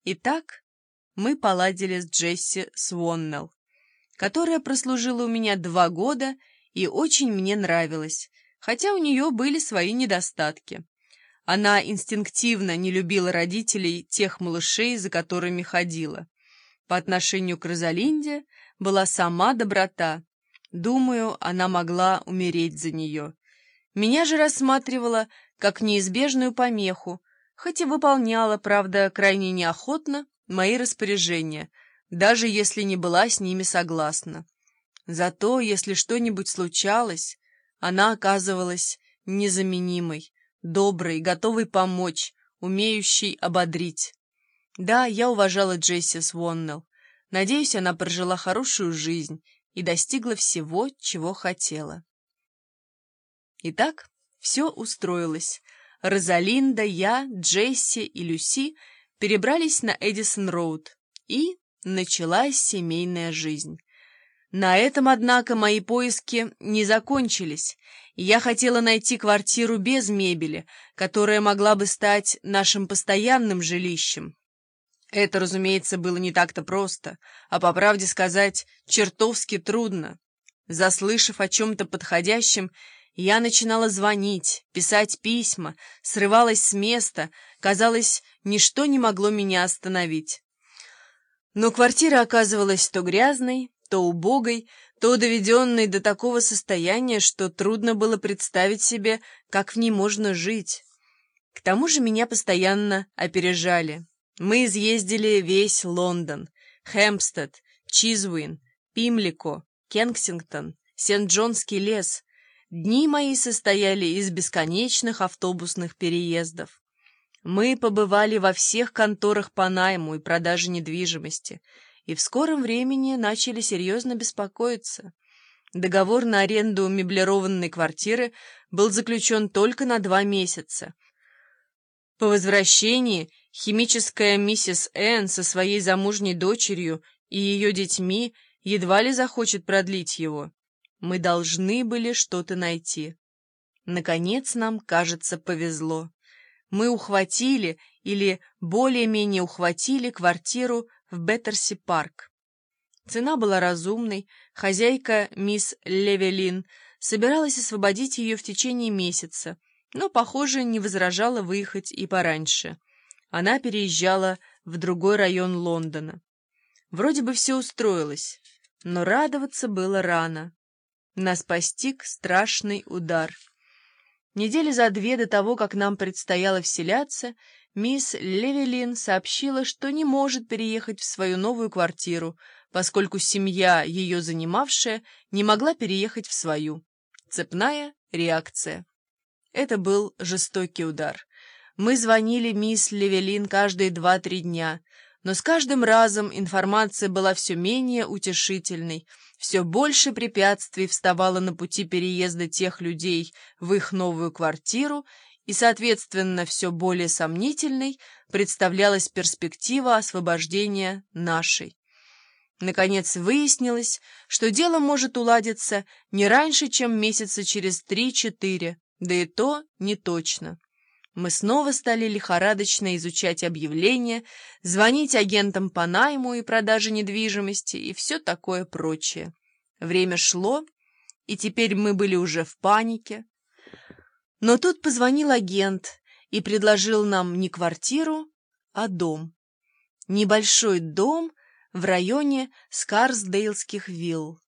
Итак, мы поладили с Джесси Своннелл, которая прослужила у меня 2 года и очень мне нравилась, хотя у нее были свои недостатки. Она инстинктивно не любила родителей тех малышей, за которыми ходила. По отношению к Розалинде была сама доброта. Думаю, она могла умереть за нее. Меня же рассматривала как неизбежную помеху, хоть и выполняла, правда, крайне неохотно мои распоряжения, даже если не была с ними согласна. Зато, если что-нибудь случалось, она оказывалась незаменимой, доброй, готовой помочь, умеющей ободрить. Да, я уважала Джесси Своннелл. Надеюсь, она прожила хорошую жизнь и достигла всего, чего хотела. Итак, все устроилось. Розалинда, я, Джесси и Люси перебрались на Эдисон-роуд, и началась семейная жизнь. На этом, однако, мои поиски не закончились, и я хотела найти квартиру без мебели, которая могла бы стать нашим постоянным жилищем. Это, разумеется, было не так-то просто, а, по правде сказать, чертовски трудно. Заслышав о чем-то подходящем, я начинала звонить, писать письма, срывалась с места, казалось, ничто не могло меня остановить. Но квартира оказывалась то грязной, то убогой, то доведенной до такого состояния, что трудно было представить себе, как в ней можно жить. К тому же меня постоянно опережали. Мы изъездили весь Лондон, Хэмпстед, Чизвуин, Пимлико, Кенсингтон, Сент-Джонский лес. Дни мои состояли из бесконечных автобусных переездов. Мы побывали во всех конторах по найму и продаже недвижимости, и в скором времени начали серьезно беспокоиться. Договор на аренду меблированной квартиры был заключен только на 2 месяца. По возвращении химическая миссис Энн со своей замужней дочерью и ее детьми едва ли захочет продлить его. Мы должны были что-то найти. Наконец нам, кажется, повезло. Мы ухватили, или более-менее ухватили, квартиру в Беттерси-парк. Цена была разумной, хозяйка, мисс Левелин, собиралась освободить ее в течение месяца, но, похоже, не возражала выехать и пораньше. Она переезжала в другой район Лондона. Вроде бы все устроилось, но радоваться было рано. Нас постиг страшный удар. Недели за 2 до того, как нам предстояло вселяться, мисс Левелин сообщила, что не может переехать в свою новую квартиру, поскольку семья, ее занимавшая, не могла переехать в свою. Цепная реакция. Это был жестокий удар. Мы звонили мисс Левелин каждые 2-3 дня, но с каждым разом информация была все менее утешительной, все больше препятствий вставало на пути переезда тех людей в их новую квартиру, и, соответственно, все более сомнительной представлялась перспектива освобождения нашей. Наконец выяснилось, что дело может уладиться не раньше, чем месяца через 3-4, да и то не точно. Мы снова стали лихорадочно изучать объявления, звонить агентам по найму и продаже недвижимости и все такое прочее. Время шло, и теперь мы были уже в панике. Но тут позвонил агент и предложил нам не квартиру, а дом. Небольшой дом в районе Скарсдейлских вилл.